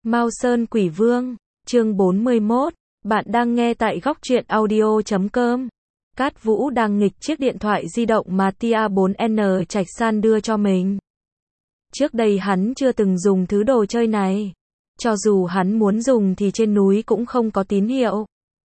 Mao Sơn Quỷ Vương, chương 41, bạn đang nghe tại góc truyện audio.com. Cát Vũ đang nghịch chiếc điện thoại di động mà Tia 4N Trạch San đưa cho mình. Trước đây hắn chưa từng dùng thứ đồ chơi này. Cho dù hắn muốn dùng thì trên núi cũng không có tín hiệu.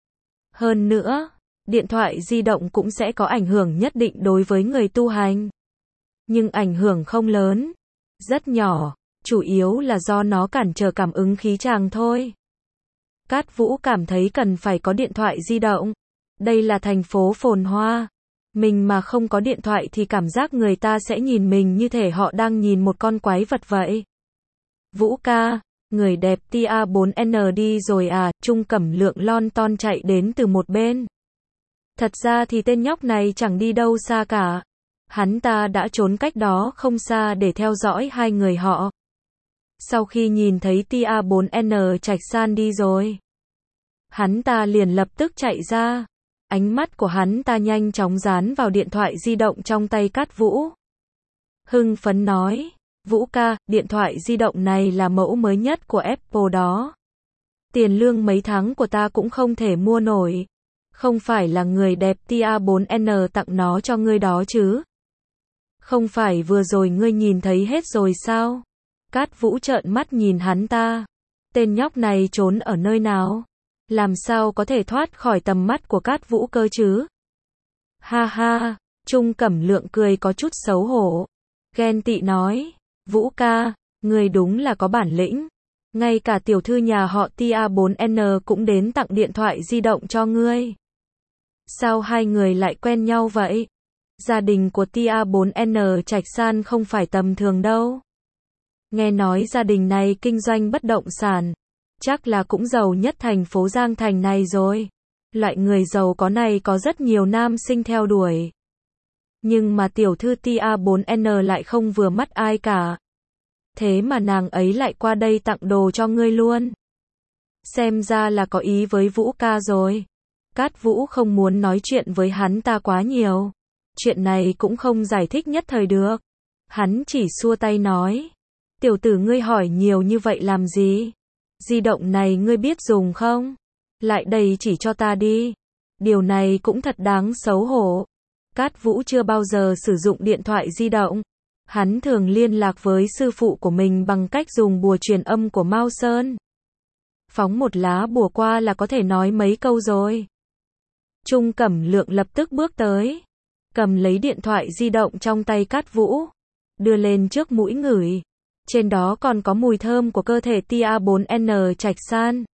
Hơn nữa, điện thoại di động cũng sẽ có ảnh hưởng nhất định đối với người tu hành. Nhưng ảnh hưởng không lớn, rất nhỏ, chủ yếu là do nó cản trở cảm ứng khí tràng thôi. Cát Vũ cảm thấy cần phải có điện thoại di động. Đây là thành phố phồn hoa. Mình mà không có điện thoại thì cảm giác người ta sẽ nhìn mình như thể họ đang nhìn một con quái vật vậy. Vũ ca, người đẹp Tia 4N đi rồi à, Trung Cẩm Lượng lon ton chạy đến từ một bên. Thật ra thì tên nhóc này chẳng đi đâu xa cả. Hắn ta đã trốn cách đó không xa để theo dõi hai người họ. Sau khi nhìn thấy Tia 4N Trạch San đi rồi, hắn ta liền lập tức chạy ra. Ánh mắt của hắn ta nhanh chóng dán vào điện thoại di động trong tay Cát Vũ. Hưng phấn nói, Vũ ca, điện thoại di động này là mẫu mới nhất của Apple đó. Tiền lương mấy tháng của ta cũng không thể mua nổi. Không phải là người đẹp Tia 4N tặng nó cho ngươi đó chứ? Không phải vừa rồi ngươi nhìn thấy hết rồi sao? Cát Vũ trợn mắt nhìn hắn ta. Tên nhóc này trốn ở nơi nào? Làm sao có thể thoát khỏi tầm mắt của Cát Vũ cơ chứ? Ha ha, Trung Cẩm Lượng cười có chút xấu hổ. Ghen tị nói, Vũ ca, ngươi đúng là có bản lĩnh. Ngay cả tiểu thư nhà họ Tia 4N cũng đến tặng điện thoại di động cho ngươi. Sao hai người lại quen nhau vậy? Gia đình của Tia 4N Trạch San không phải tầm thường đâu. Nghe nói gia đình này kinh doanh bất động sản. Chắc là cũng giàu nhất thành phố Giang Thành này rồi. Loại người giàu có này có rất nhiều nam sinh theo đuổi. Nhưng mà tiểu thư Tia 4N lại không vừa mắt ai cả. Thế mà nàng ấy lại qua đây tặng đồ cho ngươi luôn. Xem ra là có ý với Vũ ca rồi. Cát Vũ không muốn nói chuyện với hắn ta quá nhiều. Chuyện này cũng không giải thích nhất thời được. Hắn chỉ xua tay nói. Tiểu tử ngươi hỏi nhiều như vậy làm gì? Di động này ngươi biết dùng không? Lại đây chỉ cho ta đi. Điều này cũng thật đáng xấu hổ. Cát Vũ chưa bao giờ sử dụng điện thoại di động. Hắn thường liên lạc với sư phụ của mình bằng cách dùng bùa truyền âm của Mao Sơn. Phóng một lá bùa qua là có thể nói mấy câu rồi. Trung Cẩm Lượng lập tức bước tới. Cầm lấy điện thoại di động trong tay Cát Vũ. Đưa lên trước mũi ngửi. Trên đó còn có mùi thơm của cơ thể Tia 4N Trạch San.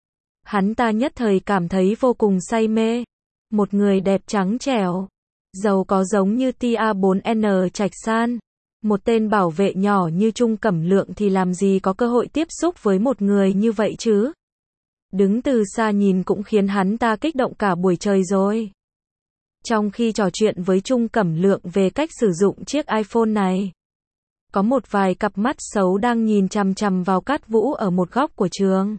Hắn ta nhất thời cảm thấy vô cùng say mê. Một người đẹp trắng trẻo, giàu có giống như Tia 4N Trạch San. Một tên bảo vệ nhỏ như Trung Cẩm Lượng thì làm gì có cơ hội tiếp xúc với một người như vậy chứ? Đứng từ xa nhìn cũng khiến hắn ta kích động cả buổi trời rồi. Trong khi trò chuyện với Trung Cẩm Lượng về cách sử dụng chiếc iPhone này, có một vài cặp mắt xấu đang nhìn chằm chằm vào Cát Vũ ở một góc của trường.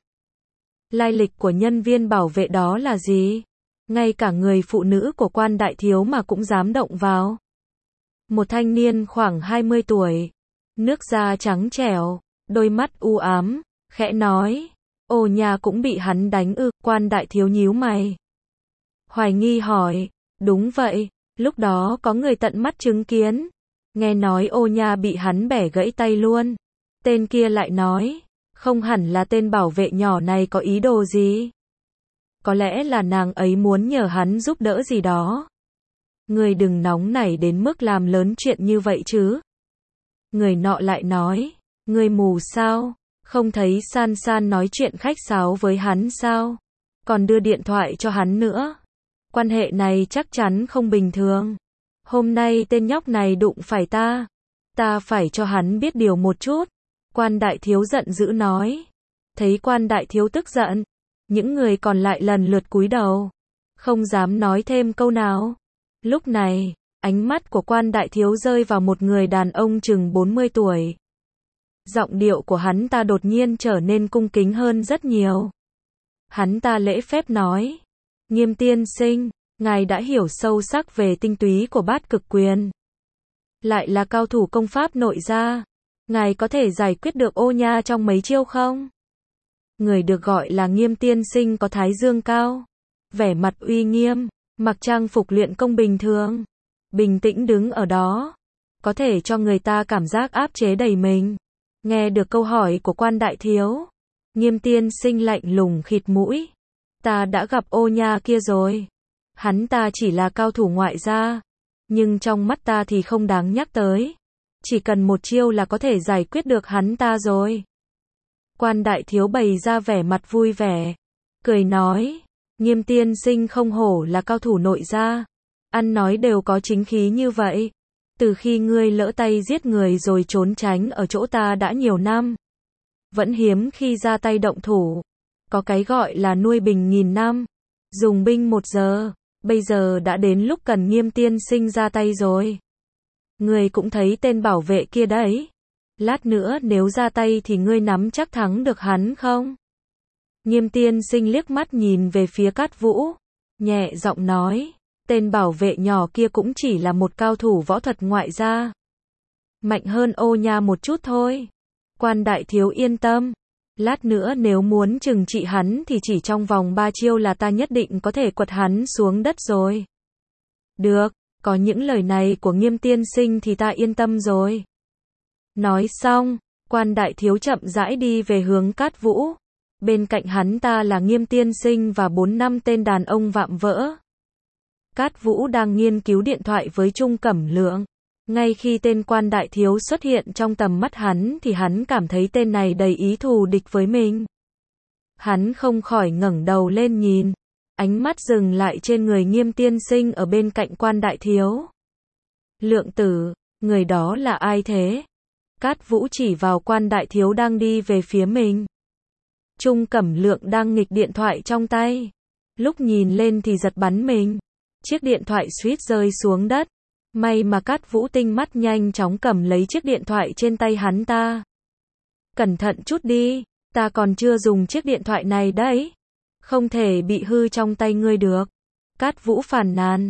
Lai lịch của nhân viên bảo vệ đó là gì? Ngay cả người phụ nữ của quan đại thiếu mà cũng dám động vào. Một thanh niên khoảng 20 tuổi, nước da trắng trẻo, đôi mắt u ám, khẽ nói, ồ nhà cũng bị hắn đánh ư? Quan đại thiếu nhíu mày. Hoài nghi hỏi, đúng vậy, lúc đó có người tận mắt chứng kiến. Nghe nói ô nha bị hắn bẻ gãy tay luôn. Tên kia lại nói, không hẳn là tên bảo vệ nhỏ này có ý đồ gì. Có lẽ là nàng ấy muốn nhờ hắn giúp đỡ gì đó. Người đừng nóng nảy đến mức làm lớn chuyện như vậy chứ. Người nọ lại nói, người mù sao? Không thấy San San nói chuyện khách sáo với hắn sao? Còn đưa điện thoại cho hắn nữa. Quan hệ này chắc chắn không bình thường. Hôm nay tên nhóc này đụng phải ta. Ta phải cho hắn biết điều một chút. Quan đại thiếu giận dữ nói. Thấy quan đại thiếu tức giận, những người còn lại lần lượt cúi đầu. Không dám nói thêm câu nào. Lúc này, ánh mắt của quan đại thiếu rơi vào một người đàn ông chừng 40 tuổi. Giọng điệu của hắn ta đột nhiên trở nên cung kính hơn rất nhiều. Hắn ta lễ phép nói. Nghiêm tiên sinh, ngài đã hiểu sâu sắc về tinh túy của bát cực quyền. Lại là cao thủ công pháp nội gia. Ngài có thể giải quyết được ô nha trong mấy chiêu không? Người được gọi là Nghiêm tiên sinh có thái dương cao, vẻ mặt uy nghiêm, mặc trang phục luyện công bình thường, bình tĩnh đứng ở đó, có thể cho người ta cảm giác áp chế đầy mình. Nghe được câu hỏi của Quan đại thiếu, Nghiêm tiên sinh lạnh lùng khịt mũi. Ta đã gặp Ô Nha kia rồi. Hắn ta chỉ là cao thủ ngoại gia, nhưng trong mắt ta thì không đáng nhắc tới. Chỉ cần một chiêu là có thể giải quyết được hắn ta rồi. Quan đại thiếu bày ra vẻ mặt vui vẻ, cười nói, Nghiêm tiên sinh không hổ là cao thủ nội gia, ăn nói đều có chính khí như vậy. Từ khi ngươi lỡ tay giết người rồi trốn tránh ở chỗ ta đã nhiều năm, vẫn hiếm khi ra tay động thủ. Có cái gọi là nuôi bình nghìn năm, dùng binh 1 giờ, bây giờ đã đến lúc cần Nghiêm tiên sinh ra tay rồi. Ngươi cũng thấy tên bảo vệ kia đấy. Lát nữa nếu ra tay thì ngươi nắm chắc thắng được hắn không? Nghiêm tiên sinh liếc mắt nhìn về phía Cát Vũ, nhẹ giọng nói, tên bảo vệ nhỏ kia cũng chỉ là một cao thủ võ thuật ngoại gia. Mạnh hơn Ô Nha một chút thôi. Quan đại thiếu yên tâm. Lát nữa nếu muốn trừng trị hắn thì chỉ trong vòng 3 chiêu là ta nhất định có thể quật hắn xuống đất rồi. Được, có những lời này của Nghiêm tiên sinh thì ta yên tâm rồi. Nói xong, Quan đại thiếu chậm rãi đi về hướng Cát Vũ. Bên cạnh hắn ta là Nghiêm tiên sinh và 4-5 tên đàn ông vạm vỡ. Cát Vũ đang nghiên cứu điện thoại với Trung Cẩm Lượng. Ngay khi tên Quan đại thiếu xuất hiện trong tầm mắt hắn thì hắn cảm thấy tên này đầy ý thù địch với mình. Hắn không khỏi ngẩng đầu lên nhìn, ánh mắt dừng lại trên người Nghiêm tiên sinh ở bên cạnh Quan đại thiếu. Lượng tử, người đó là ai thế? Cát Vũ chỉ vào Quan đại thiếu đang đi về phía mình. Trung Cẩm Lượng đang nghịch điện thoại trong tay. Lúc nhìn lên thì giật bắn mình. Chiếc điện thoại suýt rơi xuống đất. May mà Cát Vũ tinh mắt nhanh chóng cầm lấy chiếc điện thoại trên tay hắn ta. Cẩn thận chút đi, ta còn chưa dùng chiếc điện thoại này đấy. Không thể bị hư trong tay ngươi được. Cát Vũ phàn nàn,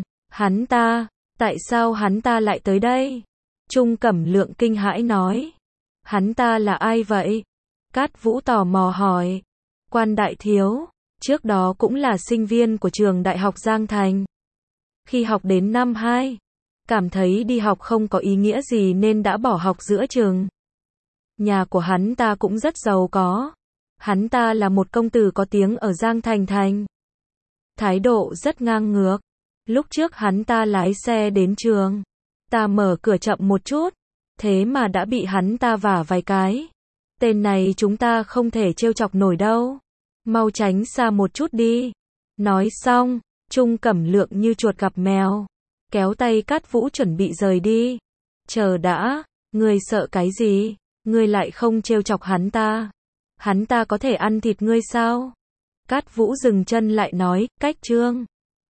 tại sao hắn ta lại tới đây? Trung Cẩm Lượng kinh hãi nói. Hắn ta là ai vậy? Cát Vũ tò mò hỏi. Quan đại thiếu, trước đó cũng là sinh viên của trường Đại học Giang Thành. Khi học đến năm 2, cảm thấy đi học không có ý nghĩa gì nên đã bỏ học giữa trường. Nhà của hắn ta cũng rất giàu có. Hắn ta là một công tử có tiếng ở Giang Thành thành. Thái độ rất ngang ngược. Lúc trước hắn ta lái xe đến trường, ta mở cửa chậm một chút, thế mà đã bị hắn ta vả vài cái. Tên này chúng ta không thể trêu chọc nổi đâu. Mau tránh xa một chút đi. Nói xong, Trung Cẩm Lượng như chuột gặp mèo, kéo tay Cát Vũ chuẩn bị rời đi. Chờ đã, ngươi sợ cái gì? Ngươi lại không trêu chọc hắn ta. Hắn ta có thể ăn thịt ngươi sao? Cát Vũ dừng chân lại nói, cách Trương